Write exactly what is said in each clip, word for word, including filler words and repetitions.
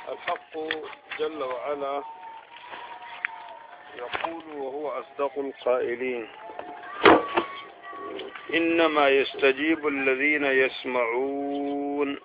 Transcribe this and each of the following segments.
الحق جل وعلا يقول وهو أصدق القائلين: إنما يستجيب الذين يسمعون.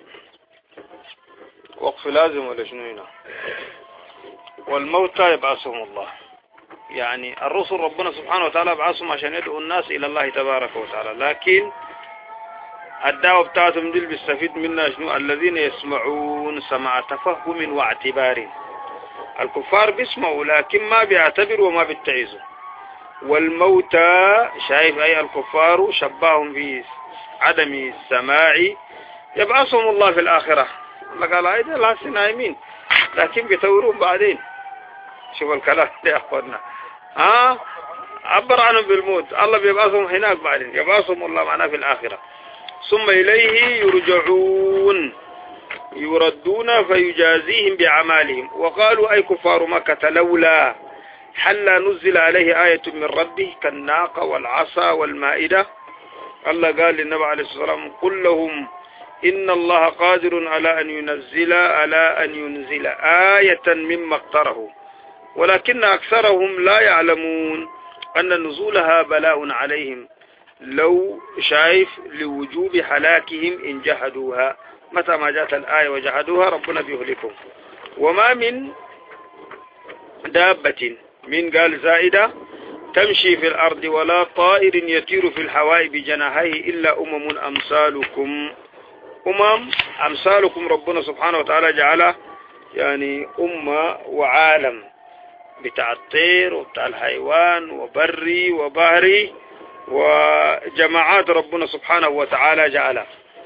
وقف لازم ولا شنو هنا؟ والموتى يبعثهم الله، يعني الرسل ربنا سبحانه وتعالى بعثهم عشان يدعوا الناس إلى الله تبارك وتعالى، لكن الدعوة بتاعتهم دي بيستفيد منها شنو؟ الذين يسمعون سمع تفهم واعتبار. الكفار بيسمعوا لكن ما بيعتبروا وما بيتعظوا. والموتى شايف أي الكفار شبههم في عدم السماع يبعثهم الله في الآخرة. الله قال هيدا لا نايمين لكن بيتورون بعدين. شوف الكلام ده يا أخوانا، ها عبر عنهم بالموت، الله بيبعثهم هناك بعدين، يبعثهم الله معنا في الآخرة. ثم إليه يرجعون، يردون فيجازيهم بأعمالهم. وقالوا أي كفار مكة لولا حل نزل عليه آية من ربه كالناقة والعصا والمائدة. الله قال للنبي عليه الصلاة والسلام: قل لهم إن الله قادر على أن ينزل على أن ينزل آية مما اقترحوا ولكن أكثرهم لا يعلمون أن نزولها بلاء عليهم لو شايف لوجوب حلاكهم إن جحدوها. متى ما جاءت الآية وجحدوها ربنا بيهلكهم. وما من دابة من قال زائدة تمشي في الأرض ولا طائر يطير في الهواء بجناحيه إلا أمم أمثالكم. أمم أمثالكم ربنا سبحانه وتعالى جعلها يعني أمة وعالم بتاع الطير وبتاع الحيوان وبري وبحري وجماعات ربنا سبحانه وتعالى جعلها.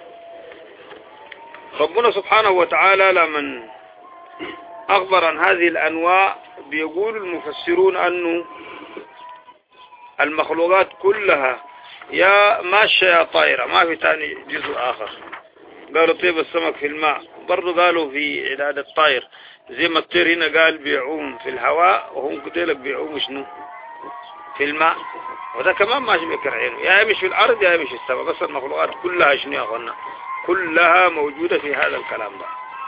ربنا سبحانه وتعالى لمن أخبر عن هذه الأنواع بيقول المفسرون أنه المخلوقات كلها يا ماشية يا طائرة، ما في تاني جزء آخر. قالوا طيب السمك في الماء، برضو قالوا في عداد الطائر زي ما الطير هنا قال بيعوم في الهواء وهم كتيلك بيعوم شنو في الماء، وده كمان ماشي بيكر عينه، يا يمشي في الأرض يا يمشي في السماء. بس المخلوقات كلها شنو يا أخوانا؟ كلها موجودة في هذا الكلام ده.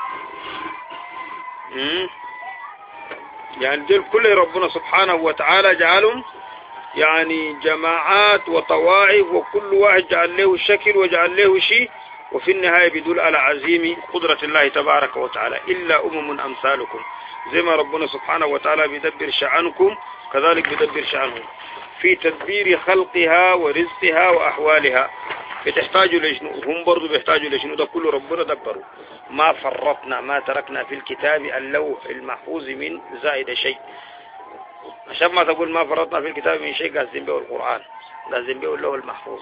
مم. يعني دول كل ربنا سبحانه وتعالى جعلهم يعني جماعات وطوائف، وكل واحد جعل له شكل وجعل له شيء، وفي النهاية بيدل على عزيم قدرة الله تبارك وتعالى. إلا أمم أمثالكم، زي ما ربنا سبحانه وتعالى بيدبر شأنكم كذلك بيدبر شأنهم في تدبير خلقها ورزقها وأحوالها. بتحتاجوا لشنو؟ هم برضو بيحتاجوا لشنو؟ ده كله ربنا دبره. ما فرطنا ما تركنا في الكتاب اللوح المحفوظ من زائد شيء. عشان ما تقول ما فرطنا في الكتاب من شيء قاسم به القرآن، قاسم به اللوح المحفوظ.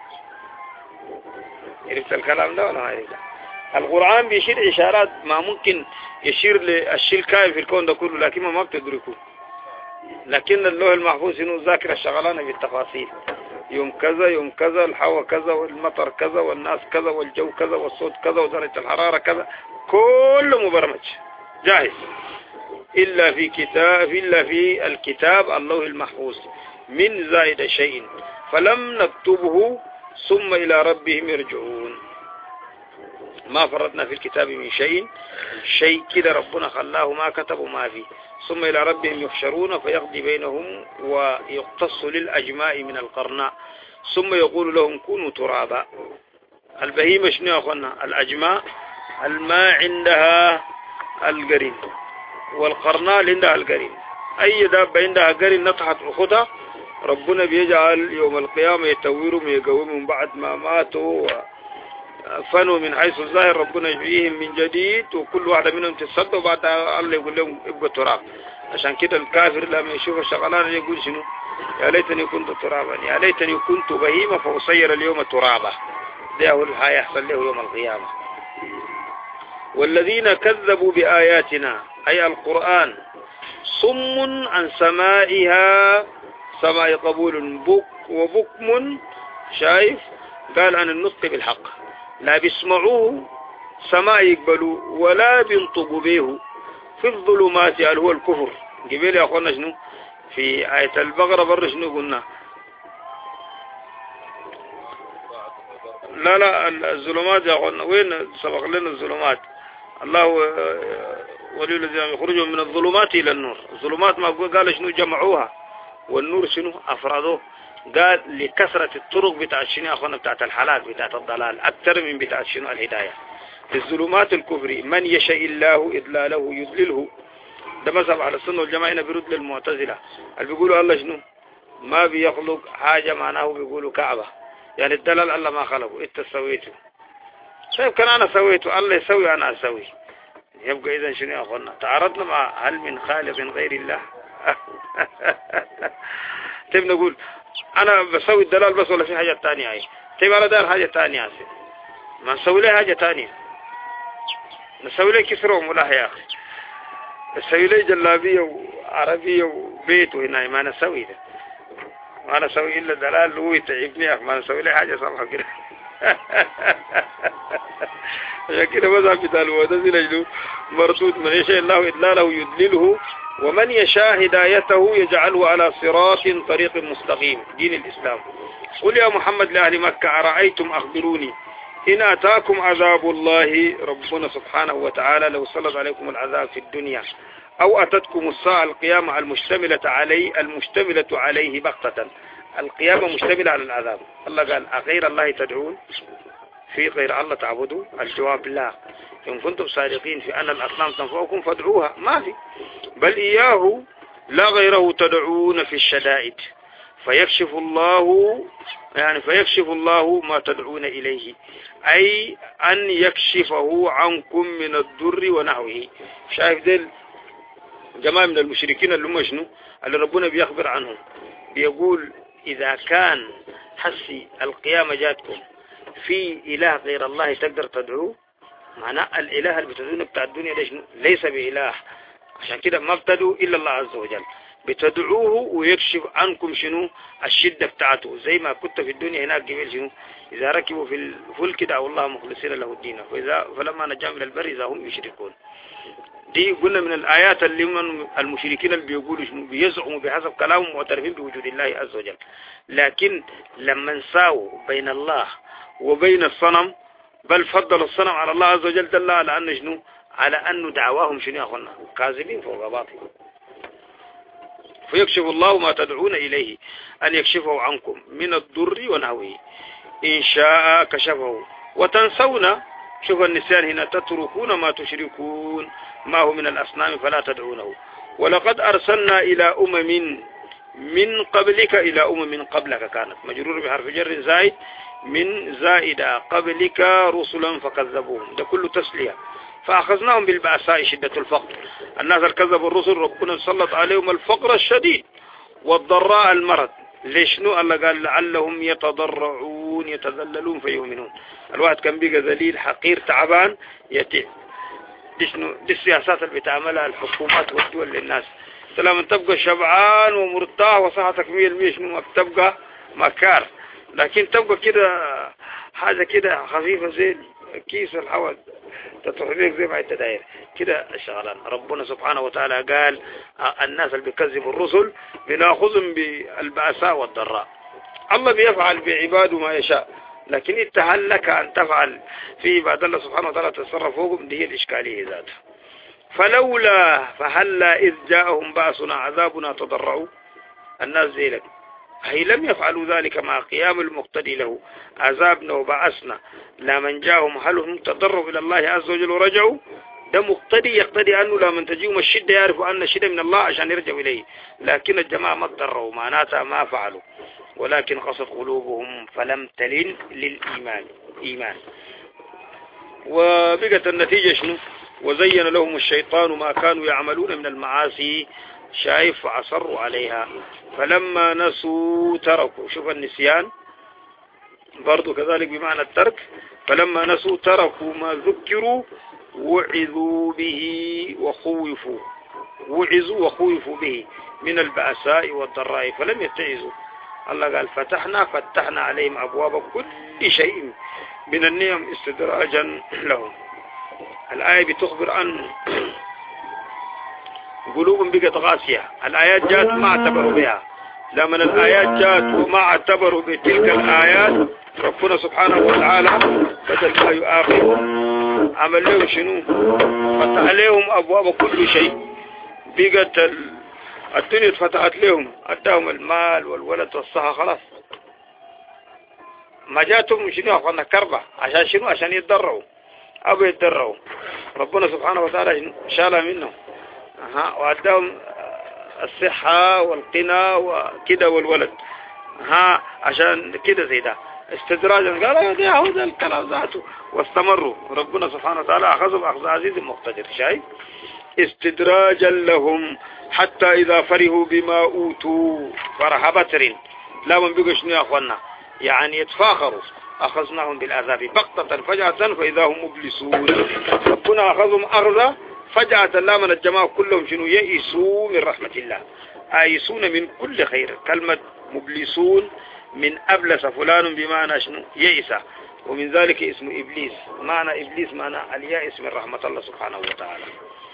عرفت الكلام ده ولا ما عرفت؟ القرآن بيشير إشارات ما ممكن يشير للشيء الكائن في الكون ده كله لكن ما بتدركه. لكن اللوح المحفوظ إنه ذاكر الشغلانة بالتفاصيل، يوم كذا يوم كذا الهواء كذا والمطر كذا والناس كذا والجو كذا والصوت كذا ودرجة الحرارة كذا، كله مبرمج جاهز. إلا في كتاب إلا في الكتاب اللوح المحفوظ من زائد شيء فلم نكتبه ثم إلى ربهم يرجعون. ما فرطنا في الكتاب من شيء، شيء كده ربنا خلاه ما كتبوا ما فيه. ثم إلى ربهم يحشرون فيقضي بينهم ويقتص للأجماء من القرناء ثم يقول لهم كونوا ترابا. البهيمة شنو يا أخوانا؟ الأجماء الماء عندها القرين والقرناء عندها القرين. أي دابة عندها قرين نطحت أخذها ربنا بيجعل يوم القيامة يتورهم ويقومهم بعد ما ماتوا فنوا من حيث الظاهر، ربنا يحييهم من جديد وكل واحدة منهم تصدق وبعد الله يقول لهم ابقوا تراب. عشان كده الكافر لما يشوف الشغلانة يقول شنو؟ يا ليتني كنت ترابا، يا ليتني كنت بهيمة فأصير اليوم ترابا. ده هو اللي هيحصل له يوم القيامة. والذين كذبوا بآياتنا أي القرآن صم عن سمائها، سماء قبول بك وبكم شايف قال عن النطق بالحق، لا بيسمعوه سماء يقبلوا ولا بينطقوا به في الظلمات اللي هو الكفر. قبل يا أخوانا شنو في آية البقرة بر شنو قلنا؟ لا لا الظلمات يا أخوانا وين سبق لنا الظلمات؟ الله ولي الذين يخرجون من الظلمات إلى النور. الظلمات ما قال شنو جمعوها، والنور شنو أفرادوه، قال لكثرة الطرق بتاعت شنو أخوانا بتاعت الحلال بتاعت الضلال أكثر من بتاعت شنو الهداية. في الظلمات الكفر من يشاء الله إضلاله يضلله. ده مذهب على السنة والجماعة هنا بيرد للمعتزلة اللي بيقولوا الله شنو ما بيخلق حاجة معناه بيقولوا كعبة، يعني الدلال الله ما خلقه انت سويته. طيب كان انا سويته الله يسوي انا اسوي، يبقى اذا شنو يا اخوانا تعارضنا مع هل من خالق غير الله. طيب نقول انا بسوي الدلال بس ولا في حاجة تانية هاي؟ طيب انا دار حاجة تانية هسه ما نسوي لها حاجة تانية، نسوي لها كسرهم ولا يا اخي، نسوي لها جلابية وعربية وبيت وهنا ما نسوي ده، ما نسوي الا دلال هو يتعبني يا اخي، ما نسوي لها حاجة صالحة كده. عشان كده مذهب بتاع المعتزلة مردود من يشاء الله إضلاله يضلله ومن يشاء هدايته يجعله على صراط طريق مستقيم دين الإسلام. قل يا محمد لأهل مكة أرأيتم أخبروني إن أتاكم عذاب الله ربنا سبحانه وتعالى لو سلط عليكم العذاب في الدنيا أو أتتكم الساعة القيامة المشتملة عليه المشتملة عليه بغتة. القيامة مشتملة على العذاب. الله قال أغير الله تدعون في غير الله تعبدوا؟ الجواب لا. إن كنتم صادقين في أن الأصنام تنفعكم فادعوها ما في، بل إياه لا غيره تدعون في الشدائد فيكشف الله يعني فيكشف الله ما تدعون إليه، أي أن يكشفه عنكم من الضر ونحوه. شايف دل جماعة من المشركين اللي هم شنو اللي ربنا بيخبر عنهم، بيقول إذا كان حسي القيامة جاتكم في إله غير الله تقدر تدعوه، معناه الإله اللي بتدعونه بتاع الدنيا ليش ليس بإله، عشان كده ما ابتدوا إلا الله عز وجل بتدعوه ويكشف عنكم شنو الشدة بتاعته. زي ما كنت في الدنيا هناك قبل شنو إذا ركبوا في الفلك دعوا الله مخلصين له الدين فإذا فلما نجاهم إلى البر إذا هم يشركون. دي قلنا من الآيات اللي من المشركين اللي بيقولوا شنو بيزعموا بحسب كلامهم معترفين بوجود الله عز وجل، لكن لما نساووا بين الله وبين الصنم بل فضل الصنم على الله عز وجل دل على أن شنو على أن دعواهم شنو يا أخوانا كاذبين فوق باطل. فيكشف الله ما تدعون إليه أن يكشفه عنكم من الضر ونحوه إن شاء كشفه وتنسون. شوف النسيان هنا تتركون ما تشركون ما هو من الأصنام فلا تدعونه. ولقد أرسلنا إلى أمم من قبلك إلى أمم قبلك كانت مجرور بحرف جر زائد من زائدة قبلك رسلا فكذبوهم ده كله تسلية. فأخذناهم بالبأساء شدة الفقر، الناس اللي كذبوا الرسل ربنا سلط عليهم الفقر الشديد والضراء المرض. ليش نو الله قال لعلهم يتضرعون يتذللون فيؤمنون. الواحد كان بيقى ذليل حقير تعبان يتيع. دي شنو دي السياسات اللي بتعملها الحكومات والدول للناس. سلام تبقى شبعان ومرتاح وصحتك مية المية شنو بتبقى مكار، لكن تبقى كده حاجة كده خفيفة زي كيس الحوض تتحرك زي ما انت داير كده الشغلان. ربنا سبحانه وتعالى قال الناس اللي بيكذبوا الرسل بناخذهم بالبأساء والضراء. الله بيفعل بعباده ما يشاء، لكن انت هل لك ان تفعل في عباد الله سبحانه وتعالى تتصرف فوقهم؟ دي هي الاشكاليه ذاتها. فلولا فهلا اذ جاءهم بأسنا عذابنا تضرعوا. الناس زي لك هي لم يفعلوا ذلك مع قيام المقتدي له عذابنا وبعثنا لا من جاءهم هل هم تضروا إلى الله عز وجل ورجعوا. ده مقتدي يقتدي أنه لا من تجيهم الشدة يعرفوا أن الشدة من الله عشان يرجعوا إليه، لكن الجماعة ما تضروا معناتها ما فعلوا، ولكن قصد قلوبهم فلم تلن للإيمان إيمان. وبقت النتيجة شنو؟ وزين لهم الشيطان ما كانوا يعملون من المعاصي شايف فأصروا عليها فلما نسوا تركوا. شوف النسيان برضو كذلك بمعنى الترك. فلما نسوا تركوا ما ذكروا وعظوا به وخوفوا وعظوا وخوفوا به من البأساء والضراء فلم يتعظوا. الله قال فتحنا فتحنا عليهم أبواب كل شيء من النعم استدراجا لهم. الآية بتخبر عن قلوب بقت غاسية. الآيات جاءت ما اعتبروا بها، لما الآيات جاءت وما اعتبروا بتلك الآيات ربنا سبحانه وتعالى بدل ما يؤاخذهم عمل لهم شنو؟ فتح لهم أبواب كل شيء، بقت الدنيا اتفتحت لهم، اداهم المال والولد والصحة خلاص. ما جاتهم شنو أخوانا كربة عشان شنو؟ عشان يتضرعوا، أبو يتضرعوا، ربنا سبحانه وتعالى شالها منهم. ها واداهم الصحة والقنا وكده والولد، ها عشان كده زي ده استدراجا. قالوا يا هو ده الكلام ذاته، واستمروا. ربنا سبحانه وتعالى أخذهم أخذ عزيز مقتدر. شايف؟ استدراجا لهم حتى إذا فرحوا بما أوتوا فرح بتر. لا من بيقوا شنو يا أخوانا؟ يعني يتفاخروا. أخذناهم بالعذاب بغتة فجأة فإذا هم مبلسون. ربنا أخذهم أخذ فجأة. لا من الجماعة كلهم شنو؟ يئسوا من رحمة الله، آيسون من كل خير. كلمة مبلسون من أبلس فلان بمعنى شنو؟ يئس، ومن ذلك اسم إبليس. معنى إبليس معنى اليائس من رحمة الله سبحانه وتعالى.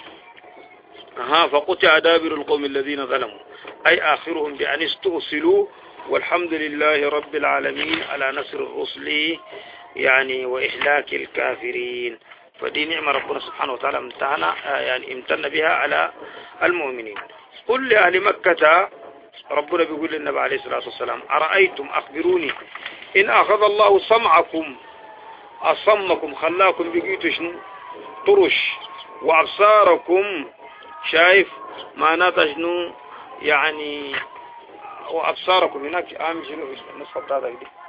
ها فقطع دابر القوم الذين ظلموا، أي آخرهم بأن استؤصلوا. والحمد لله رب العالمين على نصر الرسل يعني وإهلاك الكافرين. فدي نعمة ربنا سبحانه وتعالى امتحنا يعني امتن بها على المؤمنين. قل لأهل مكة، ربنا بيقول للنبي عليه الصلاة والسلام: أرأيتم، أخبروني، إن أخذ الله سمعكم، أصمكم، خلاكم بقيتوا شنو؟ طرش، وأبصاركم، شايف معناتها شنو يعني؟ وأبصاركم هناك أهم شنو نسخة هذا دي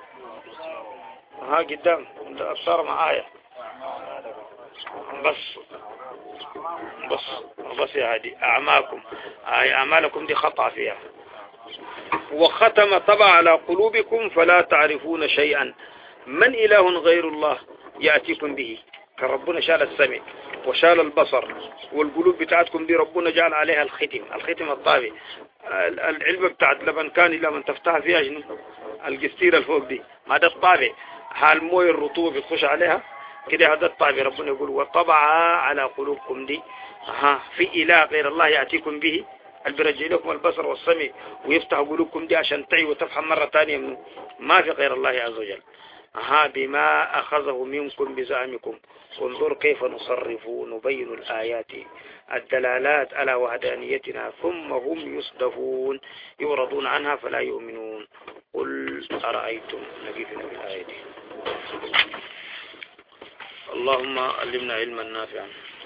ها قدام الأبصار معايا بس بس بس يا هادي أعمالكم، أي أعمالكم دي خطأ فيها. وختم طبع على قلوبكم فلا تعرفون شيئا، من إله غير الله يأتيكم به. كان ربنا شال السمع وشال البصر، والقلوب بتاعتكم دي ربنا جعل عليها الختم، الختم الطابع. العلبة بتاعت لبن كان لما تفتحها فيها شنو؟ القستيرة الفوق دي، هذا الطابع. حال مويه الرطوبة بتخش عليها كده، هذا الطابع. ربنا يقول: وطبع على قلوبكم دي. ها في إله غير الله يأتيكم به، البرجع لكم البصر والسمع ويفتح قلوبكم دي عشان تعي وتفهم مرة ثانية منه. ما في غير الله عز وجل. ها بما أخذه منكم بزعمكم انظر كيف نصرف نبين الآيات الدلالات على وحدانيتنا ثم هم يصدفون يعرضون عنها فلا يؤمنون. قل أرأيتم، نجيب في الآية دي. اللهم علمنا علما نافعا.